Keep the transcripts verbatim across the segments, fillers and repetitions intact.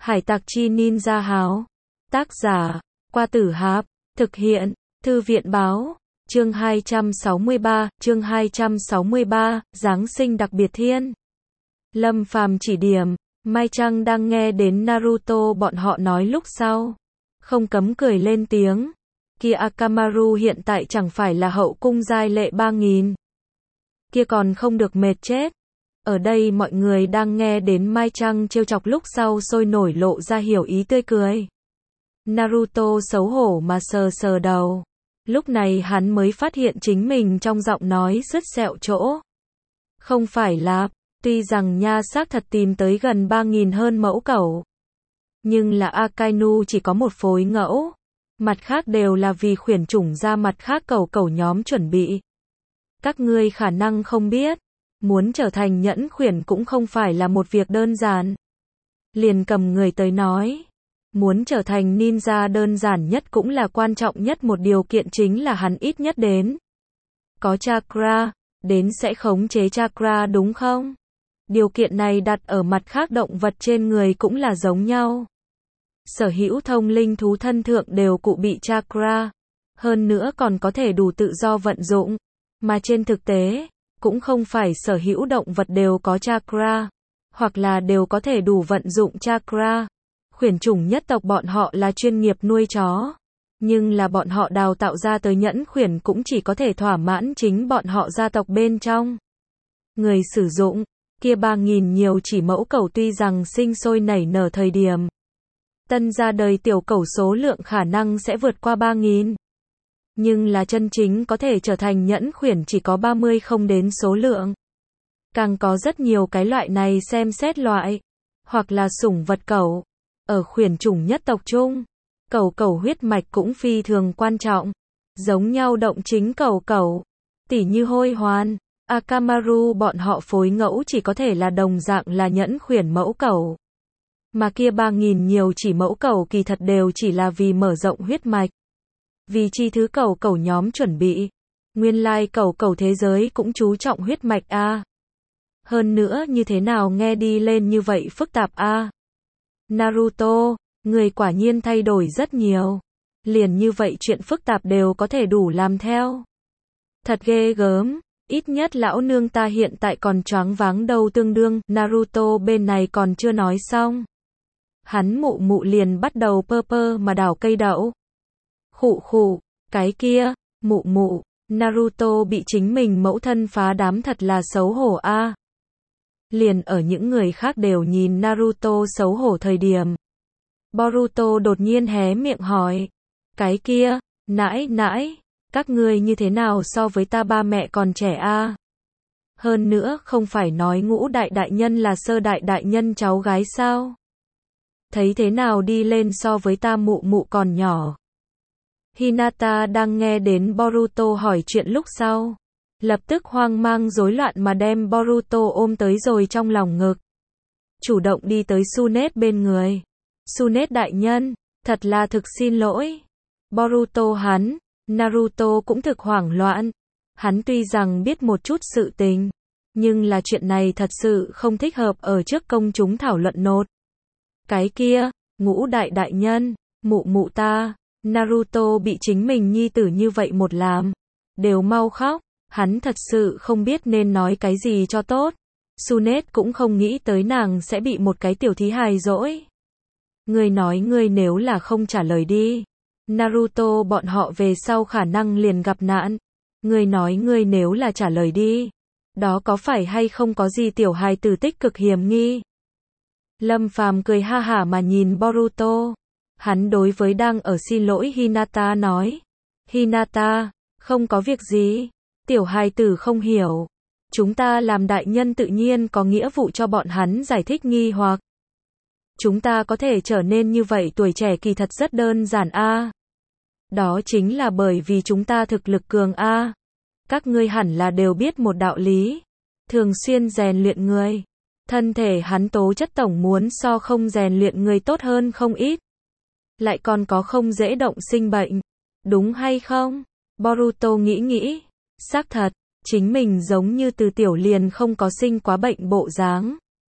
Hải tặc chi ninja háo. Tác giả, Qua Tử Háp. Thực hiện, Thư viện báo. Chương hai trăm sáu mươi ba, chương hai trăm sáu mươi ba, Giáng sinh đặc biệt thiên. Lâm Phàm chỉ điểm, Mai Trăng đang nghe đến Naruto bọn họ nói lúc sau. Không cấm cười lên tiếng. Kia Akamaru hiện tại chẳng phải là hậu cung giai lệ ba nghìn. Kia còn không được mệt chết. Ở đây mọi người đang nghe đến Mai Trăng trêu chọc lúc sau sôi nổi lộ ra hiểu ý tươi cười. Naruto xấu hổ mà sờ sờ đầu. Lúc này hắn mới phát hiện chính mình trong giọng nói sứt sẹo chỗ. Không phải là, tuy rằng nha xác thật tìm tới gần ba nghìn hơn mẫu cẩu. Nhưng là Akainu chỉ có một phối ngẫu. Mặt khác đều là vì khuyển chủng ra mặt khác cẩu cẩu nhóm chuẩn bị. Các ngươi khả năng không biết. Muốn trở thành nhẫn khuyển cũng không phải là một việc đơn giản. Liền cầm người tới nói. Muốn trở thành ninja đơn giản nhất cũng là quan trọng nhất một điều kiện chính là hắn ít nhất đến. Có chakra, đến sẽ khống chế chakra đúng không? Điều kiện này đặt ở mặt khác động vật trên người cũng là giống nhau. Sở hữu thông linh thú thân thượng đều cụ bị chakra. Hơn nữa còn có thể đủ tự do vận dụng. Mà trên thực tế, cũng không phải sở hữu động vật đều có chakra. Hoặc là đều có thể đủ vận dụng chakra. Khuyển chủng nhất tộc bọn họ là chuyên nghiệp nuôi chó. Nhưng là bọn họ đào tạo ra tới nhẫn khuyển cũng chỉ có thể thỏa mãn chính bọn họ gia tộc bên trong. Người sử dụng, kia ba nghìn nhiều chỉ mẫu cẩu tuy rằng sinh sôi nảy nở thời điểm. Tân ra đời tiểu cẩu số lượng khả năng sẽ vượt qua ba nghìn. Nhưng là chân chính có thể trở thành nhẫn khuyển chỉ có ba mươi không đến số lượng. Càng có rất nhiều cái loại này xem xét loại. Hoặc là sủng vật cẩu. Ở khuyển chủng nhất tộc chung, cẩu cẩu huyết mạch cũng phi thường quan trọng. Giống nhau động chính cẩu cẩu, tỉ như hôi hoan, Akamaru bọn họ phối ngẫu chỉ có thể là đồng dạng là nhẫn khuyển mẫu cẩu. Mà kia ba nghìn nhiều chỉ mẫu cẩu kỳ thật đều chỉ là vì mở rộng huyết mạch. Vì chi thứ cẩu cẩu nhóm chuẩn bị. Nguyên lai cẩu cẩu thế giới cũng chú trọng huyết mạch a. Hơn nữa như thế nào nghe đi lên như vậy phức tạp a. Naruto, người quả nhiên thay đổi rất nhiều. Liền như vậy chuyện phức tạp đều có thể đủ làm theo. Thật ghê gớm, ít nhất lão nương ta hiện tại còn choáng váng đầu tương đương, Naruto bên này còn chưa nói xong. Hắn mụ mụ liền bắt đầu pơ pơ mà đào cây đậu. Khụ khụ, cái kia, mụ mụ, Naruto bị chính mình mẫu thân phá đám thật là xấu hổ a. Liền ở những người khác đều nhìn Naruto xấu hổ thời điểm. Boruto đột nhiên hé miệng hỏi. Cái kia, nãi nãi, các ngươi như thế nào so với ta ba mẹ còn trẻ a? Hơn nữa không phải nói ngũ đại đại nhân là sơ đại đại nhân cháu gái sao? Thấy thế nào đi lên so với ta mụ mụ còn nhỏ? Hinata đang nghe đến Boruto hỏi chuyện lúc sau. Lập tức hoang mang rối loạn mà đem Boruto ôm tới rồi trong lòng ngực. Chủ động đi tới Tsunade bên người. Tsunade đại nhân, thật là thực xin lỗi. Boruto hắn, Naruto cũng thực hoảng loạn. Hắn tuy rằng biết một chút sự tình, nhưng là chuyện này thật sự không thích hợp ở trước công chúng thảo luận nốt. Cái kia, ngũ đại đại nhân, mụ mụ ta, Naruto bị chính mình nhi tử như vậy một làm. Đều mau khóc. Hắn thật sự không biết nên nói cái gì cho tốt. Tsunade cũng không nghĩ tới nàng sẽ bị một cái tiểu thí hài dỗi. Ngươi nói ngươi nếu là không trả lời đi. Naruto bọn họ về sau khả năng liền gặp nạn. Ngươi nói ngươi nếu là trả lời đi. Đó có phải hay không có gì tiểu hài tử tích cực hiểm nghi. Lâm Phàm cười ha hả mà nhìn Boruto. Hắn đối với đang ở xin lỗi Hinata nói. Hinata, không có việc gì. Tiểu hài tử không hiểu. Chúng ta làm đại nhân tự nhiên có nghĩa vụ cho bọn hắn giải thích nghi hoặc. Chúng ta có thể trở nên như vậy tuổi trẻ kỳ thật rất đơn giản a. Đó chính là bởi vì chúng ta thực lực cường a. Các ngươi hẳn là đều biết một đạo lý. Thường xuyên rèn luyện người. Thân thể hắn tố chất tổng muốn so không rèn luyện người tốt hơn không ít. Lại còn có không dễ động sinh bệnh. Đúng hay không? Boruto nghĩ nghĩ. Xác thật, chính mình giống như từ tiểu liền không có sinh quá bệnh bộ dáng.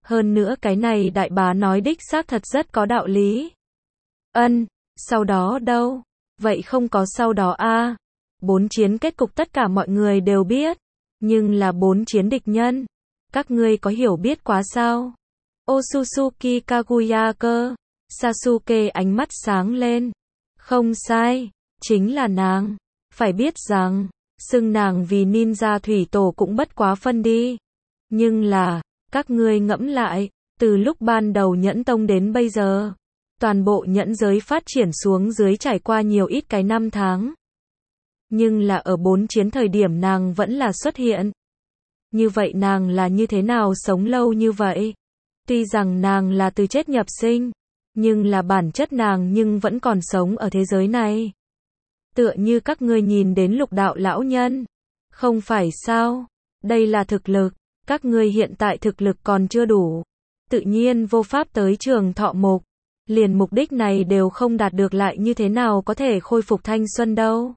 Hơn nữa cái này đại bá nói đích xác thật rất có đạo lý. Ân, sau đó đâu? Vậy không có sau đó a. Bốn chiến kết cục tất cả mọi người đều biết, nhưng là bốn chiến địch nhân. Các ngươi có hiểu biết quá sao? Otsutsuki Kaguya cơ. Sasuke ánh mắt sáng lên. Không sai, chính là nàng. Phải biết rằng, xưng nàng vì ninja thủy tổ cũng bất quá phân đi. Nhưng là, các ngươi ngẫm lại, từ lúc ban đầu nhẫn tông đến bây giờ, toàn bộ nhẫn giới phát triển xuống dưới trải qua nhiều ít cái năm tháng. Nhưng là ở bốn chiến thời điểm nàng vẫn là xuất hiện. Như vậy nàng là như thế nào sống lâu như vậy? Tuy rằng nàng là từ chết nhập sinh, nhưng là bản chất nàng nhưng vẫn còn sống ở thế giới này. Tựa như các ngươi nhìn đến lục đạo lão nhân. Không phải sao? Đây là thực lực. Các ngươi hiện tại thực lực còn chưa đủ. Tự nhiên vô pháp tới trường thọ mục. Liền mục đích này đều không đạt được lại như thế nào có thể khôi phục thanh xuân đâu.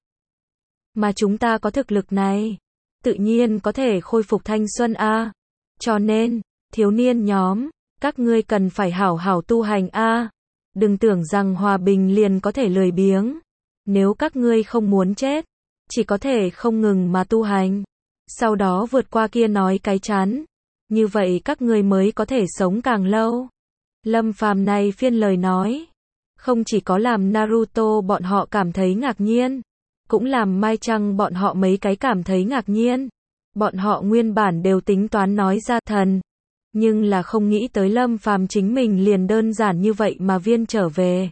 Mà chúng ta có thực lực này. Tự nhiên có thể khôi phục thanh xuân a. Cho nên, thiếu niên nhóm, các ngươi cần phải hảo hảo tu hành a. Đừng tưởng rằng hòa bình liền có thể lười biếng. Nếu các ngươi không muốn chết, chỉ có thể không ngừng mà tu hành. Sau đó vượt qua kia nói cái chán. Như vậy các ngươi mới có thể sống càng lâu. Lâm Phàm này phiên lời nói, không chỉ có làm Naruto bọn họ cảm thấy ngạc nhiên, cũng làm Mai Trăng bọn họ mấy cái cảm thấy ngạc nhiên. Bọn họ nguyên bản đều tính toán nói ra thần, nhưng là không nghĩ tới Lâm Phàm chính mình liền đơn giản như vậy mà viên trở về.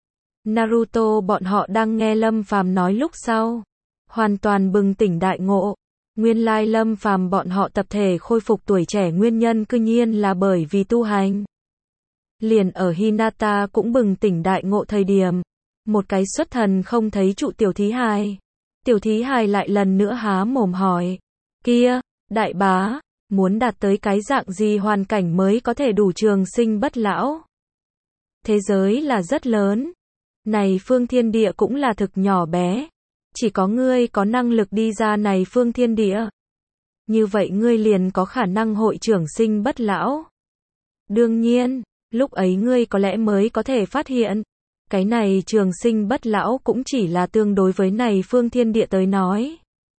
Naruto bọn họ đang nghe Lâm Phàm nói lúc sau, hoàn toàn bừng tỉnh đại ngộ. Nguyên lai Lâm Phàm bọn họ tập thể khôi phục tuổi trẻ nguyên nhân cư nhiên là bởi vì tu hành. Liền ở Hinata cũng bừng tỉnh đại ngộ thời điểm, một cái xuất thần không thấy trụ tiểu thí hài. Tiểu thí hài lại lần nữa há mồm hỏi, kia, đại bá, muốn đạt tới cái dạng gì hoàn cảnh mới có thể đủ trường sinh bất lão? Thế giới là rất lớn, này phương thiên địa cũng là thực nhỏ bé. Chỉ có ngươi có năng lực đi ra này phương thiên địa. Như vậy ngươi liền có khả năng hội trưởng sinh bất lão. Đương nhiên, lúc ấy ngươi có lẽ mới có thể phát hiện, cái này trường sinh bất lão cũng chỉ là tương đối với này phương thiên địa tới nói.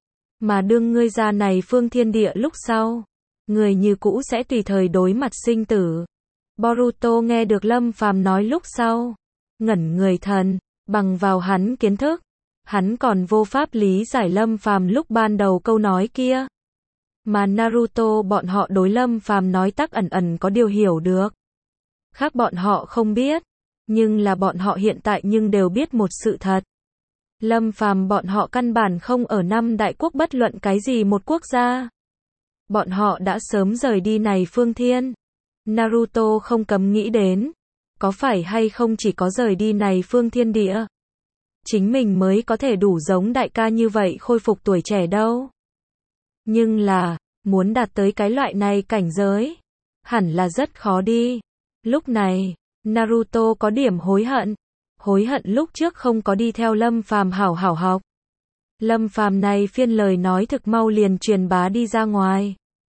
Mà đương ngươi ra này phương thiên địa lúc sau, người như cũ sẽ tùy thời đối mặt sinh tử. Boruto nghe được Lâm Phàm nói lúc sau, ngẩn người thần, bằng vào hắn kiến thức. Hắn còn vô pháp lý giải Lâm Phàm lúc ban đầu câu nói kia. Mà Naruto bọn họ đối Lâm Phàm nói tắc ẩn ẩn có điều hiểu được. Khác bọn họ không biết, nhưng là bọn họ hiện tại nhưng đều biết một sự thật. Lâm Phàm bọn họ căn bản không ở năm đại quốc bất luận cái gì một quốc gia. Bọn họ đã sớm rời đi này phương thiên. Naruto không cấm nghĩ đến, có phải hay không chỉ có rời đi này phương thiên địa, chính mình mới có thể đủ giống đại ca như vậy khôi phục tuổi trẻ đâu. Nhưng là, muốn đạt tới cái loại này cảnh giới, hẳn là rất khó đi. Lúc này, Naruto có điểm hối hận. Hối hận lúc trước không có đi theo Lâm Phàm hảo hảo học. Lâm Phàm này phiên lời nói thực mau liền truyền bá đi ra ngoài.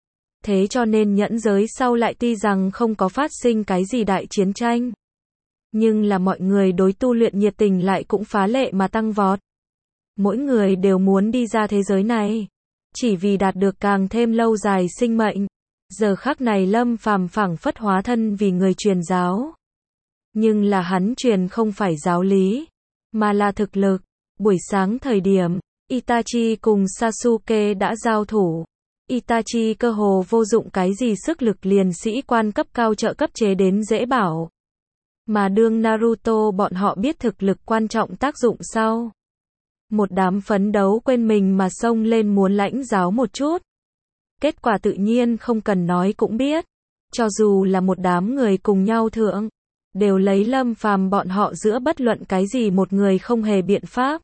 Thế cho nên nhẫn giới sau lại tuy rằng không có phát sinh cái gì đại chiến tranh, nhưng là mọi người đối tu luyện nhiệt tình lại cũng phá lệ mà tăng vọt. Mỗi người đều muốn đi ra thế giới này, chỉ vì đạt được càng thêm lâu dài sinh mệnh. Giờ khắc này Lâm Phàm phảng phất hóa thân vì người truyền giáo. Nhưng là hắn truyền không phải giáo lý, mà là thực lực. Buổi sáng thời điểm, Itachi cùng Sasuke đã giao thủ. Itachi cơ hồ vô dụng cái gì sức lực liền sĩ quan cấp cao trợ cấp chế đến dễ bảo. Mà đương Naruto bọn họ biết thực lực quan trọng tác dụng sau, một đám phấn đấu quên mình mà xông lên muốn lãnh giáo một chút. Kết quả tự nhiên không cần nói cũng biết, cho dù là một đám người cùng nhau thượng, đều lấy Lâm Phàm bọn họ giữa bất luận cái gì một người không hề biện pháp.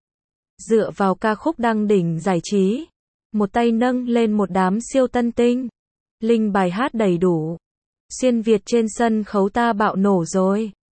Dựa vào ca khúc đăng đỉnh giải trí, một tay nâng lên một đám siêu tân tinh, linh bài hát đầy đủ. Xuyên Việt trên sân khấu ta bạo nổ rồi.